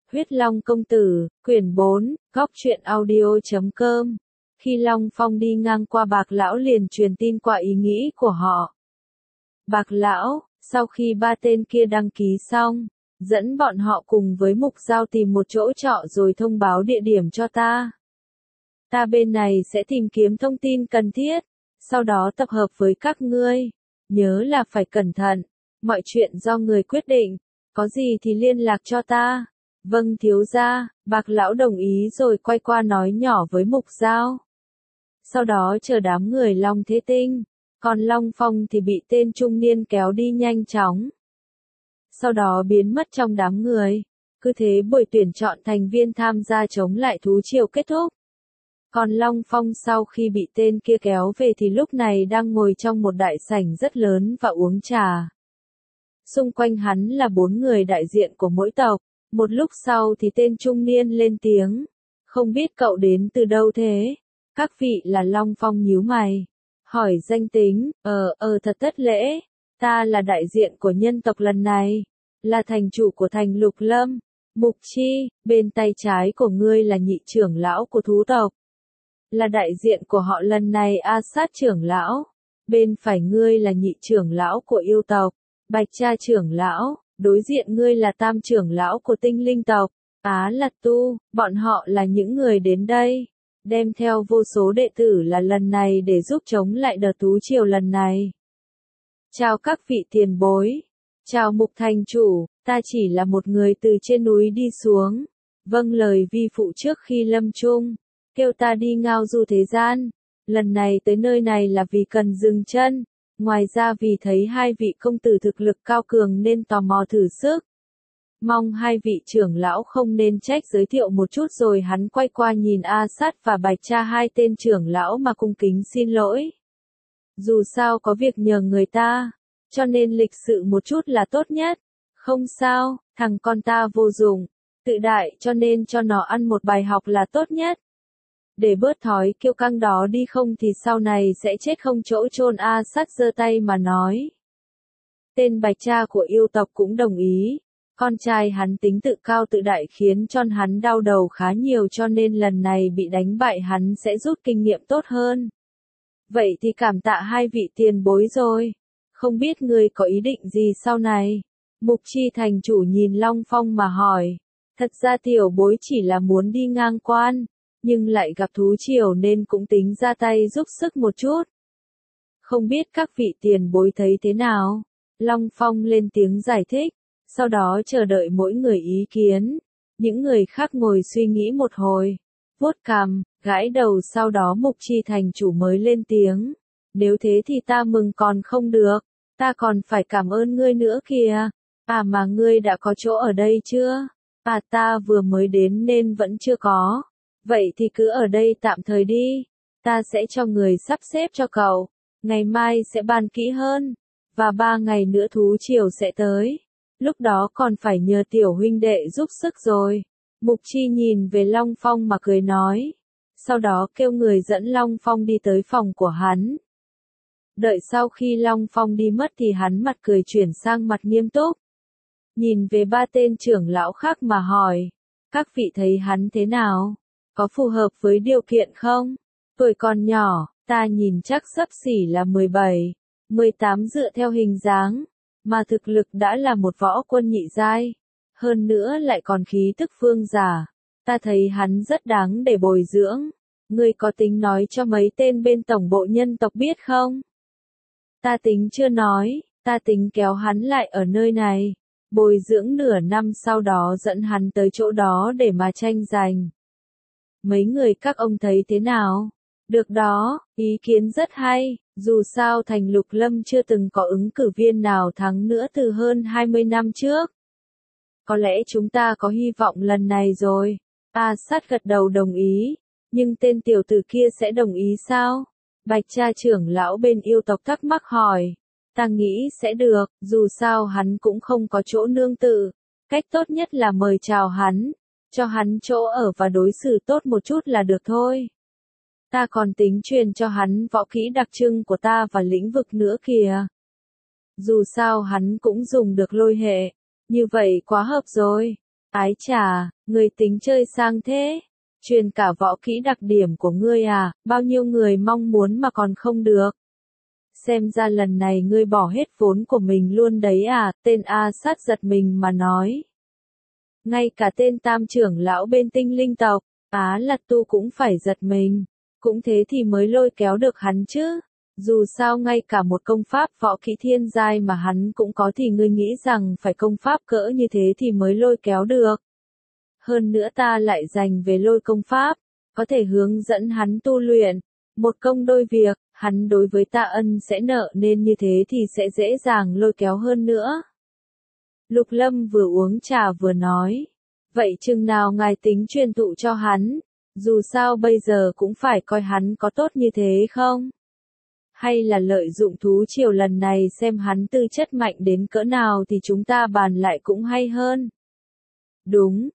Huyết Long Công Tử, quyển 4, Góc Truyện Audio.com. Khi Long Phong đi ngang qua Bạc Lão liền truyền tin qua ý nghĩ của họ. Bạc Lão, sau khi ba tên kia đăng ký xong, dẫn bọn họ cùng với Mục Giao tìm một chỗ trọ rồi thông báo địa điểm cho ta. Ta bên này sẽ tìm kiếm thông tin cần thiết, sau đó tập hợp với các ngươi. Nhớ là phải cẩn thận, mọi chuyện do người quyết định, có gì thì liên lạc cho ta. Vâng thiếu gia, Bạc Lão đồng ý rồi quay qua nói nhỏ với Mục Giao. Sau đó chờ đám người Long Thế Tinh, còn Long Phong thì bị tên trung niên kéo đi nhanh chóng. Sau đó biến mất trong đám người. Cứ thế buổi tuyển chọn thành viên tham gia chống lại thú triều kết thúc. Còn Long Phong sau khi bị tên kia kéo về thì lúc này đang ngồi trong một đại sảnh rất lớn và uống trà. Xung quanh hắn là 4 người đại diện của mỗi tộc. Một lúc sau thì tên trung niên lên tiếng. Không biết cậu đến từ đâu thế? Các vị là Long Phong nhíu mày. Hỏi danh tính, thật thất lễ. Ta là đại diện của nhân tộc lần này. Là thành chủ của thành Lục Lâm. Mục Chi, bên tay trái của ngươi là nhị trưởng lão của thú tộc. Là đại diện của họ lần này A Sát trưởng lão. Bên phải ngươi là nhị trưởng lão của yêu tộc. Bạch Cha trưởng lão. Đối diện ngươi là tam trưởng lão của tinh linh tộc. Á Lạt Tu, bọn họ là những người đến đây. Đem theo vô số đệ tử là lần này để giúp chống lại đợt thú triều lần này. Chào các vị tiền bối. Chào Mục thành chủ, ta chỉ là một người từ trên núi đi xuống. Vâng lời vi phụ trước khi lâm chung. Kêu ta đi ngao du thế gian. Lần này tới nơi này là vì cần dừng chân. Ngoài ra vì thấy hai vị công tử thực lực cao cường nên tò mò thử sức. Mong hai vị trưởng lão không nên trách, giới thiệu một chút rồi hắn quay qua nhìn A Sát và Bạch Cha, hai tên trưởng lão mà cung kính xin lỗi. Dù sao có việc nhờ người ta, cho nên lịch sự một chút là tốt nhất. Không sao, thằng con ta vô dụng, tự đại cho nên cho nó ăn một bài học là tốt nhất. Để bớt thói kiêu căng đó đi không thì sau này sẽ chết không chỗ chôn. A Sát giơ tay mà nói. Tên Bạch Cha của yêu tộc cũng đồng ý. Con trai hắn tính tự cao tự đại khiến cho hắn đau đầu khá nhiều, cho nên lần này bị đánh bại hắn sẽ rút kinh nghiệm tốt hơn. Vậy thì cảm tạ hai vị tiền bối rồi. Không biết người có ý định gì sau này? Mục Chi thành chủ nhìn Long Phong mà hỏi. Thật ra tiểu bối chỉ là muốn đi ngang quan, nhưng lại gặp thú triều nên cũng tính ra tay giúp sức một chút. Không biết các vị tiền bối thấy thế nào? Long Phong lên tiếng giải thích. Sau đó chờ đợi mỗi người ý kiến. Những người khác ngồi suy nghĩ một hồi. Vuốt cằm, gãi đầu, sau đó Mục Chi thành chủ mới lên tiếng. Nếu thế thì ta mừng còn không được. Ta còn phải cảm ơn ngươi nữa kìa. À mà ngươi đã có chỗ ở đây chưa? À ta vừa mới đến nên vẫn chưa có. Vậy thì cứ ở đây tạm thời đi. Ta sẽ cho người sắp xếp cho cậu. Ngày mai sẽ bàn kỹ hơn. Và 3 ngày nữa thú triều sẽ tới. Lúc đó còn phải nhờ tiểu huynh đệ giúp sức rồi. Mục Chi nhìn về Long Phong mà cười nói. Sau đó kêu người dẫn Long Phong đi tới phòng của hắn. Đợi sau khi Long Phong đi mất thì hắn mặt cười chuyển sang mặt nghiêm túc. Nhìn về 3 tên trưởng lão khác mà hỏi. Các vị thấy hắn thế nào? Có phù hợp với điều kiện không? Tuổi còn nhỏ, ta nhìn chắc xấp xỉ là 17, 18 dựa theo hình dáng. Mà thực lực đã là một võ quân nhị giai. Hơn nữa lại còn khí tức phương giả. Ta thấy hắn rất đáng để bồi dưỡng. Ngươi có tính nói cho mấy tên bên tổng bộ nhân tộc biết không? Ta tính chưa nói, ta tính kéo hắn lại ở nơi này. Bồi dưỡng nửa năm sau đó dẫn hắn tới chỗ đó để mà tranh giành. Mấy người các ông thấy thế nào? Được đó, ý kiến rất hay. Dù sao thành Lục Lâm chưa từng có ứng cử viên nào thắng nữa từ hơn 20 năm trước. Có lẽ chúng ta có hy vọng lần này rồi. A Sát gật đầu đồng ý. Nhưng tên tiểu tử kia sẽ đồng ý sao? Bạch Cha trưởng lão bên yêu tộc thắc mắc hỏi. Ta nghĩ sẽ được, dù sao hắn cũng không có chỗ nương tựa. Cách tốt nhất là mời chào hắn. Cho hắn chỗ ở và đối xử tốt một chút là được thôi. Ta còn tính truyền cho hắn võ kỹ đặc trưng của ta và lĩnh vực nữa kìa. Dù sao hắn cũng dùng được lôi hệ. Như vậy quá hợp rồi. Ái chà, người tính chơi sang thế. Truyền cả võ kỹ đặc điểm của ngươi à, bao nhiêu người mong muốn mà còn không được. Xem ra lần này ngươi bỏ hết vốn của mình luôn đấy à, tên A Sát giật mình mà nói. Ngay cả tên tam trưởng lão bên tinh linh tộc, Á Lạt Tu cũng phải giật mình. Cũng thế thì mới lôi kéo được hắn chứ. Dù sao ngay cả một công pháp võ kỹ thiên giai mà hắn cũng có thì ngươi nghĩ rằng phải công pháp cỡ như thế thì mới lôi kéo được. Hơn nữa ta lại dành về lôi công pháp, có thể hướng dẫn hắn tu luyện. Một công đôi việc, hắn đối với ta ân sẽ nợ nên như thế thì sẽ dễ dàng lôi kéo hơn nữa. Lục Lâm vừa uống trà vừa nói. Vậy chừng nào ngài tính truyền thụ cho hắn? Dù sao bây giờ cũng phải coi hắn có tốt như thế không? Hay là lợi dụng thú triều lần này xem hắn tư chất mạnh đến cỡ nào thì chúng ta bàn lại cũng hay hơn. Đúng,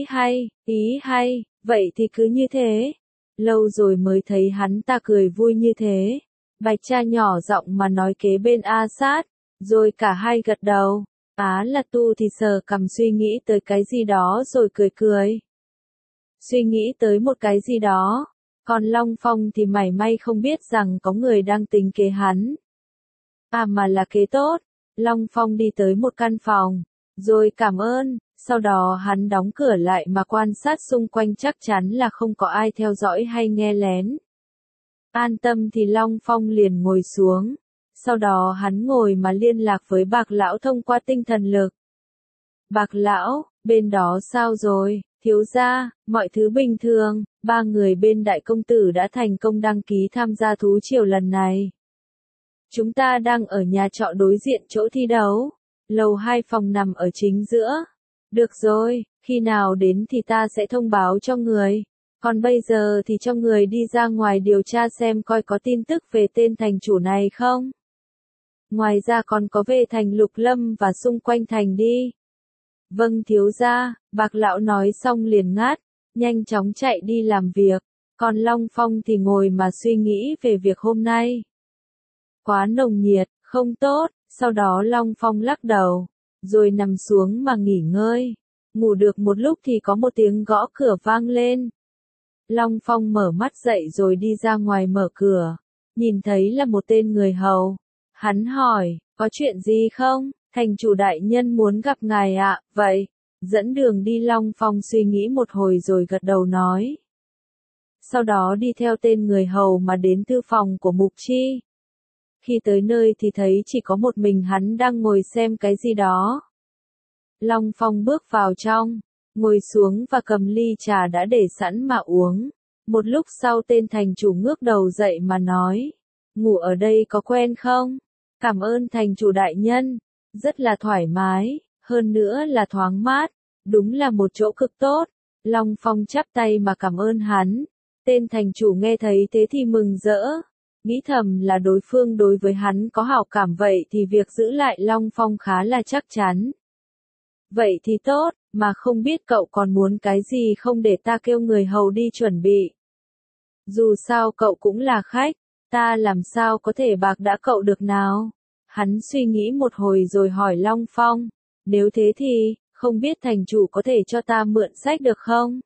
ý hay, vậy thì cứ như thế. Lâu rồi mới thấy hắn ta cười vui như thế. Bạch Cha nhỏ giọng mà nói kế bên A Sát, rồi cả hai gật đầu. Á Lạt Tu thì sờ cằm suy nghĩ tới cái gì đó rồi cười cười. Suy nghĩ tới một cái gì đó. Còn Long Phong thì mảy may không biết rằng có người đang tính kế hắn. À mà là kế tốt. Long Phong đi tới một căn phòng, rồi cảm ơn, sau đó hắn đóng cửa lại mà quan sát xung quanh chắc chắn là không có ai theo dõi hay nghe lén. An tâm thì Long Phong liền ngồi xuống. Sau đó hắn ngồi mà liên lạc với Bạc Lão thông qua tinh thần lực. Bạc Lão, bên đó sao rồi, thiếu gia, mọi thứ bình thường, ba người bên đại công tử đã thành công đăng ký tham gia thú triều lần này. Chúng ta đang ở nhà trọ đối diện chỗ thi đấu, lầu 2 phòng nằm ở chính giữa. Được rồi, khi nào đến thì ta sẽ thông báo cho người. Còn bây giờ thì cho người đi ra ngoài điều tra xem coi có tin tức về tên thành chủ này không. Ngoài ra còn có về thành Lục Lâm và xung quanh thành đi. Vâng thiếu gia, Bạc Lão nói xong liền ngắt, nhanh chóng chạy đi làm việc. Còn Long Phong thì ngồi mà suy nghĩ về việc hôm nay. Quá nồng nhiệt, không tốt, sau đó Long Phong lắc đầu, rồi nằm xuống mà nghỉ ngơi. Ngủ được một lúc thì có một tiếng gõ cửa vang lên. Long Phong mở mắt dậy rồi đi ra ngoài mở cửa, nhìn thấy là một tên người hầu. Hắn hỏi, có chuyện gì không? Thành chủ đại nhân muốn gặp ngài ạ, vậy, dẫn đường đi. Long Phong suy nghĩ một hồi rồi gật đầu nói. Sau đó đi theo tên người hầu mà đến thư phòng của Mục Chi. Khi tới nơi thì thấy chỉ có một mình hắn đang ngồi xem cái gì đó. Long Phong bước vào trong, ngồi xuống và cầm ly trà đã để sẵn mà uống. Một lúc sau tên thành chủ ngước đầu dậy mà nói, ngủ ở đây có quen không? Cảm ơn thành chủ đại nhân, rất là thoải mái, hơn nữa là thoáng mát, đúng là một chỗ cực tốt. Long Phong chắp tay mà cảm ơn hắn. Tên thành chủ nghe thấy thế thì mừng rỡ, nghĩ thầm là đối phương đối với hắn có hảo cảm vậy thì việc giữ lại Long Phong khá là chắc chắn. Vậy thì tốt, mà không biết cậu còn muốn cái gì không để ta kêu người hầu đi chuẩn bị. Dù sao cậu cũng là khách, ta làm sao có thể bạc đãi cậu được nào? Hắn suy nghĩ một hồi rồi hỏi Long Phong, nếu thế thì, không biết thành chủ có thể cho ta mượn sách được không?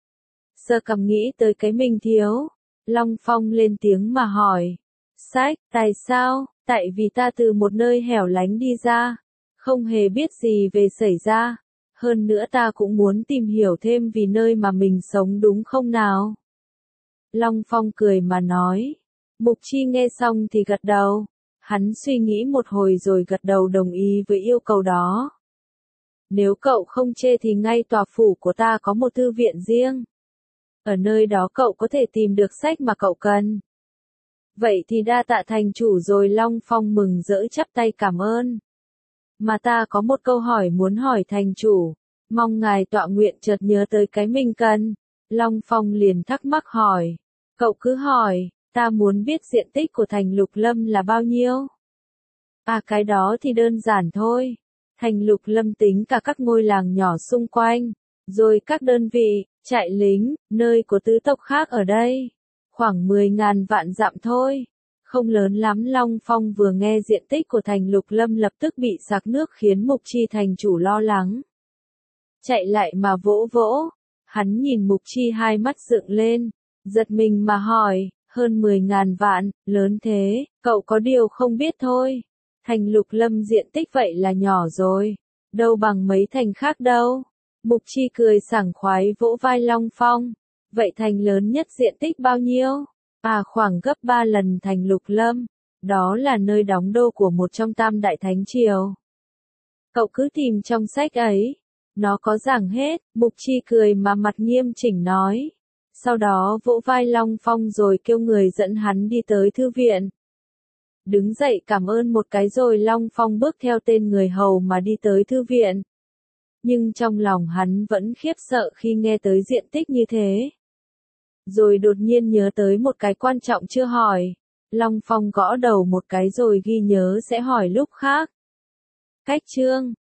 Sơ cầm nghĩ tới cái mình thiếu. Long Phong lên tiếng mà hỏi, sách, tại sao? Tại vì ta từ một nơi hẻo lánh đi ra, không hề biết gì về xảy ra. Hơn nữa ta cũng muốn tìm hiểu thêm vì nơi mà mình sống đúng không nào? Long Phong cười mà nói. Mục Chi nghe xong thì gật đầu. Hắn suy nghĩ một hồi rồi gật đầu đồng ý với yêu cầu đó. Nếu cậu không chê thì ngay tòa phủ của ta có một thư viện riêng. Ở nơi đó cậu có thể tìm được sách mà cậu cần. Vậy thì đa tạ thành chủ rồi. Long Phong mừng rỡ chắp tay cảm ơn. Mà ta có một câu hỏi muốn hỏi thành chủ, mong ngài tọa nguyện. Chợt nhớ tới cái mình cần. Long Phong liền thắc mắc hỏi, cậu cứ hỏi, ta muốn biết diện tích của thành Lục Lâm là bao nhiêu? À cái đó thì đơn giản thôi. Thành Lục Lâm tính cả các ngôi làng nhỏ xung quanh, rồi các đơn vị, trại lính, nơi của tứ tộc khác ở đây. Khoảng 10.000 vạn dặm thôi. Không lớn lắm. Long Phong vừa nghe diện tích của thành Lục Lâm lập tức bị sặc nước khiến Mục Chi thành chủ lo lắng. chạy lại mà vỗ vỗ. Hắn nhìn Mục Chi hai mắt dựng lên, giật mình mà hỏi, hơn 10.000 vạn, lớn thế, cậu có điều không biết thôi. Thành Lục Lâm diện tích vậy là nhỏ rồi, đâu bằng mấy thành khác đâu. Mục Chi cười sảng khoái vỗ vai Long Phong. Vậy thành lớn nhất diện tích bao nhiêu? À, khoảng gấp 3 lần thành Lục Lâm. Đó là nơi đóng đô của một trong tam đại thánh triều. Cậu cứ tìm trong sách ấy. Nó có giảng hết. Mục Chi cười mà mặt nghiêm chỉnh nói. Sau đó vỗ vai Long Phong rồi kêu người dẫn hắn đi tới thư viện. Đứng dậy cảm ơn một cái rồi Long Phong bước theo tên người hầu mà đi tới thư viện. Nhưng trong lòng hắn vẫn khiếp sợ khi nghe tới diện tích như thế. Rồi đột nhiên nhớ tới một cái quan trọng chưa hỏi. Long Phong gõ đầu một cái rồi ghi nhớ sẽ hỏi lúc khác. Cách chương